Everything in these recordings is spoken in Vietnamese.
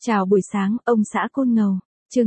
Chào buổi sáng, ông xã Côn Ngầu. Chương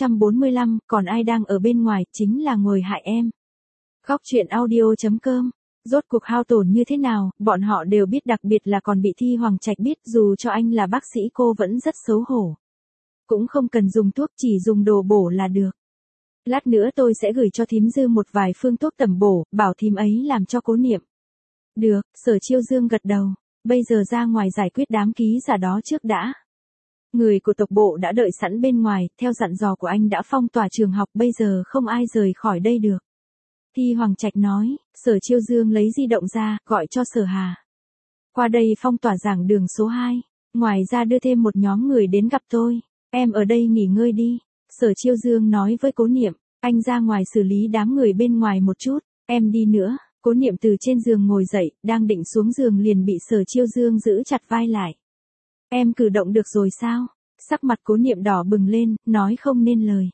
645, còn ai đang ở bên ngoài, chính là ngồi hại em. Góc truyện audio.com. Rốt cuộc hao tổn như thế nào, bọn họ đều biết, đặc biệt là còn bị Thi Hoàng Trạch biết, dù cho anh là bác sĩ cô vẫn rất xấu hổ. Cũng không cần dùng thuốc, chỉ dùng đồ bổ là được. Lát nữa tôi sẽ gửi cho thím Dư một vài phương thuốc tẩm bổ, bảo thím ấy làm cho Cố Niệm. Được, Sở Chiêu Dương gật đầu. Bây giờ ra ngoài giải quyết đám ký giả đó trước đã. Người của tộc bộ đã đợi sẵn bên ngoài, theo dặn dò của anh đã phong tỏa trường học, bây giờ không ai rời khỏi đây được. Thi Hoàng Trạch nói. Sở Chiêu Dương lấy di động ra, gọi cho Sở Hà. Qua đây phong tỏa giảng đường số 2. Ngoài ra đưa thêm một nhóm người đến gặp tôi. Em ở đây nghỉ ngơi đi. Sở Chiêu Dương nói với Cố Niệm. Anh ra ngoài xử lý đám người bên ngoài một chút. Em đi nữa. Cố Niệm từ trên giường ngồi dậy, đang định xuống giường liền bị Sở Chiêu Dương giữ chặt vai lại. Em cử động được rồi sao? Sắc mặt Cố Niệm đỏ bừng lên, nói không nên lời.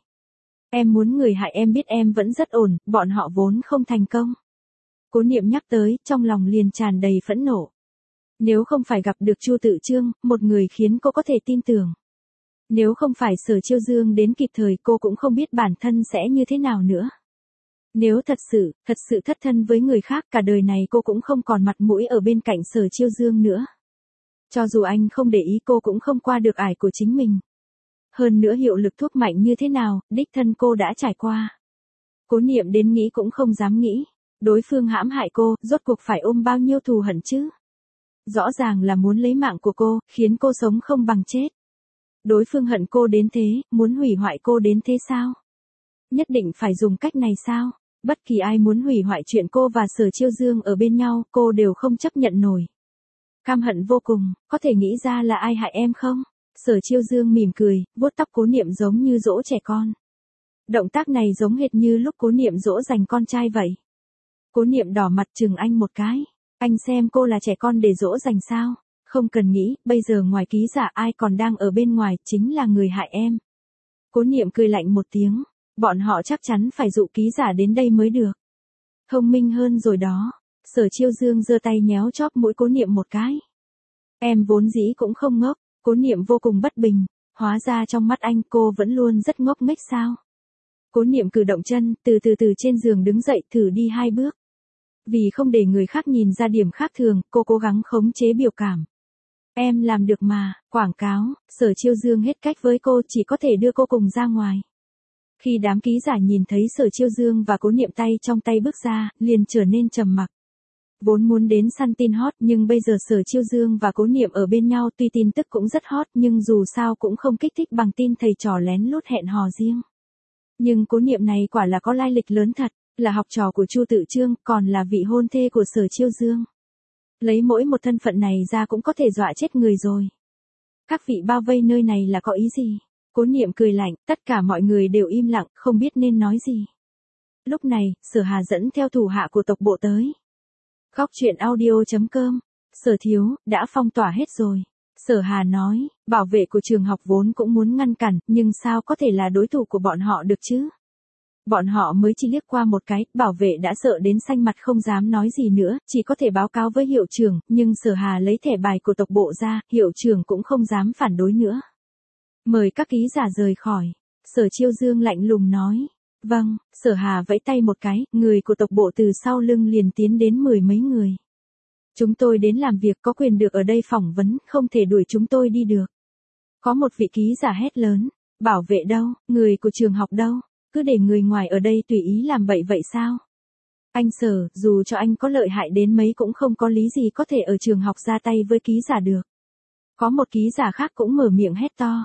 Em muốn người hại em biết em vẫn rất ổn, bọn họ vốn không thành công. Cố Niệm nhắc tới, trong lòng liền tràn đầy phẫn nộ. Nếu không phải gặp được Chu Tự Trương, một người khiến cô có thể tin tưởng. Nếu không phải Sở Chiêu Dương đến kịp thời, cô cũng không biết bản thân sẽ như thế nào nữa. Nếu thật sự thất thân với người khác, cả đời này cô cũng không còn mặt mũi ở bên cạnh Sở Chiêu Dương nữa. Cho dù anh không để ý, cô cũng không qua được ải của chính mình. Hơn nữa hiệu lực thuốc mạnh như thế nào, đích thân cô đã trải qua. Cố Niệm đến nghĩ cũng không dám nghĩ. Đối phương hãm hại cô, rốt cuộc phải ôm bao nhiêu thù hận chứ? Rõ ràng là muốn lấy mạng của cô, khiến cô sống không bằng chết. Đối phương hận cô đến thế, muốn hủy hoại cô đến thế sao? Nhất định phải dùng cách này sao? Bất kỳ ai muốn hủy hoại chuyện cô và Sở Chiêu Dương ở bên nhau, cô đều không chấp nhận nổi. Cam hận vô cùng, có thể nghĩ ra là ai hại em không? Sở Chiêu Dương mỉm cười, vuốt tóc Cố Niệm giống như dỗ trẻ con. Động tác này giống hệt như lúc Cố Niệm dỗ dành con trai vậy. Cố Niệm đỏ mặt chừng anh một cái. Anh xem cô là trẻ con để dỗ dành sao? Không cần nghĩ, bây giờ ngoài ký giả ai còn đang ở bên ngoài, chính là người hại em. Cố Niệm cười lạnh một tiếng. Bọn họ chắc chắn phải dụ ký giả đến đây mới được. Thông minh hơn rồi đó. Sở Chiêu Dương giơ tay nhéo chóp mũi Cố Niệm một cái. Em vốn dĩ cũng không ngốc. Cố Niệm vô cùng bất bình. Hóa ra trong mắt anh cô vẫn luôn rất ngốc nghếch sao? Cố Niệm cử động chân, từ trên giường đứng dậy, thử đi 2 bước. Vì không để người khác nhìn ra điểm khác thường, cô cố gắng khống chế biểu cảm. Em làm được mà, quảng cáo. Sở Chiêu Dương hết cách với cô, chỉ có thể đưa cô cùng ra ngoài. Khi đám ký giả nhìn thấy Sở Chiêu Dương và Cố Niệm tay trong tay bước ra, liền trở nên trầm mặc. Vốn muốn đến săn tin hot, nhưng bây giờ Sở Chiêu Dương và Cố Niệm ở bên nhau, tuy tin tức cũng rất hot, nhưng dù sao cũng không kích thích bằng tin thầy trò lén lút hẹn hò riêng. Nhưng Cố Niệm này quả là có lai lịch lớn thật, là học trò của Chu Tự Trương, còn là vị hôn thê của Sở Chiêu Dương. Lấy mỗi một thân phận này ra cũng có thể dọa chết người rồi. Các vị bao vây nơi này là có ý gì? Cố Niệm cười lạnh, tất cả mọi người đều im lặng, không biết nên nói gì. Lúc này, Sở Hà dẫn theo thủ hạ của tộc bộ tới. Góc truyện audio.com. Sở thiếu, đã phong tỏa hết rồi. Sở Hà nói, bảo vệ của trường học vốn cũng muốn ngăn cản, nhưng sao có thể là đối thủ của bọn họ được chứ? Bọn họ mới chỉ liếc qua một cái, bảo vệ đã sợ đến xanh mặt không dám nói gì nữa, chỉ có thể báo cáo với hiệu trưởng, nhưng Sở Hà lấy thẻ bài của tộc bộ ra, hiệu trưởng cũng không dám phản đối nữa. Mời các ký giả rời khỏi. Sở Chiêu Dương lạnh lùng nói. Vâng. Sở Hà vẫy tay một cái, người của tộc bộ từ sau lưng liền tiến đến 10 mấy người. Chúng tôi đến làm việc, có quyền được ở đây phỏng vấn, không thể đuổi chúng tôi đi được. Có một vị ký giả hét lớn. Bảo vệ đâu, người của trường học đâu, cứ để người ngoài ở đây tùy ý làm bậy vậy sao? Anh Sở, dù cho anh có lợi hại đến mấy cũng không có lý gì có thể ở trường học ra tay với ký giả được. Có một ký giả khác cũng mở miệng hét to.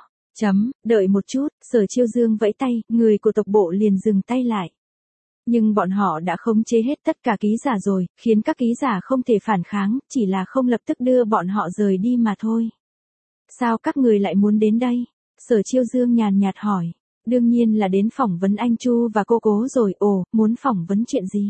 Đợi một chút. Sở Chiêu Dương vẫy tay, người của tộc bộ liền dừng tay lại. Nhưng bọn họ đã khống chế hết tất cả ký giả rồi, khiến các ký giả không thể phản kháng, chỉ là không lập tức đưa bọn họ rời đi mà thôi. Sao các người lại muốn đến đây? Sở Chiêu Dương nhàn nhạt hỏi. Đương nhiên là đến phỏng vấn anh Chu và cô Cố rồi. Ồ, muốn phỏng vấn chuyện gì?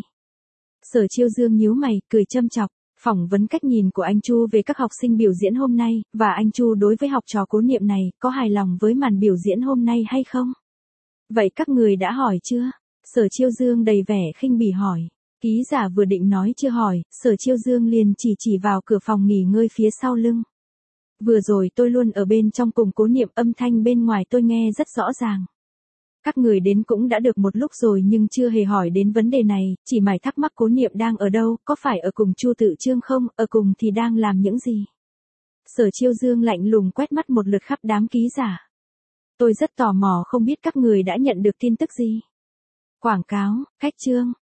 Sở Chiêu Dương nhíu mày, cười châm chọc. Phỏng vấn cách nhìn của anh Chu về các học sinh biểu diễn hôm nay, và anh Chu đối với học trò Cố Niệm này, có hài lòng với màn biểu diễn hôm nay hay không? Vậy các người đã hỏi chưa? Sở Chiêu Dương đầy vẻ khinh bỉ hỏi. Ký giả vừa định nói chưa hỏi, Sở Chiêu Dương liền chỉ vào cửa phòng nghỉ ngơi phía sau lưng. Vừa rồi tôi luôn ở bên trong cùng Cố Niệm, âm thanh bên ngoài tôi nghe rất rõ ràng. Các người đến cũng đã được một lúc rồi nhưng chưa hề hỏi đến vấn đề này, chỉ mải thắc mắc Cố Niệm đang ở đâu, có phải ở cùng Chu Tự Chương không, ở cùng thì đang làm những gì. Sở Chiêu Dương lạnh lùng quét mắt một lượt khắp đám ký giả. Tôi rất tò mò không biết các người đã nhận được tin tức gì. Quảng cáo, khách trương.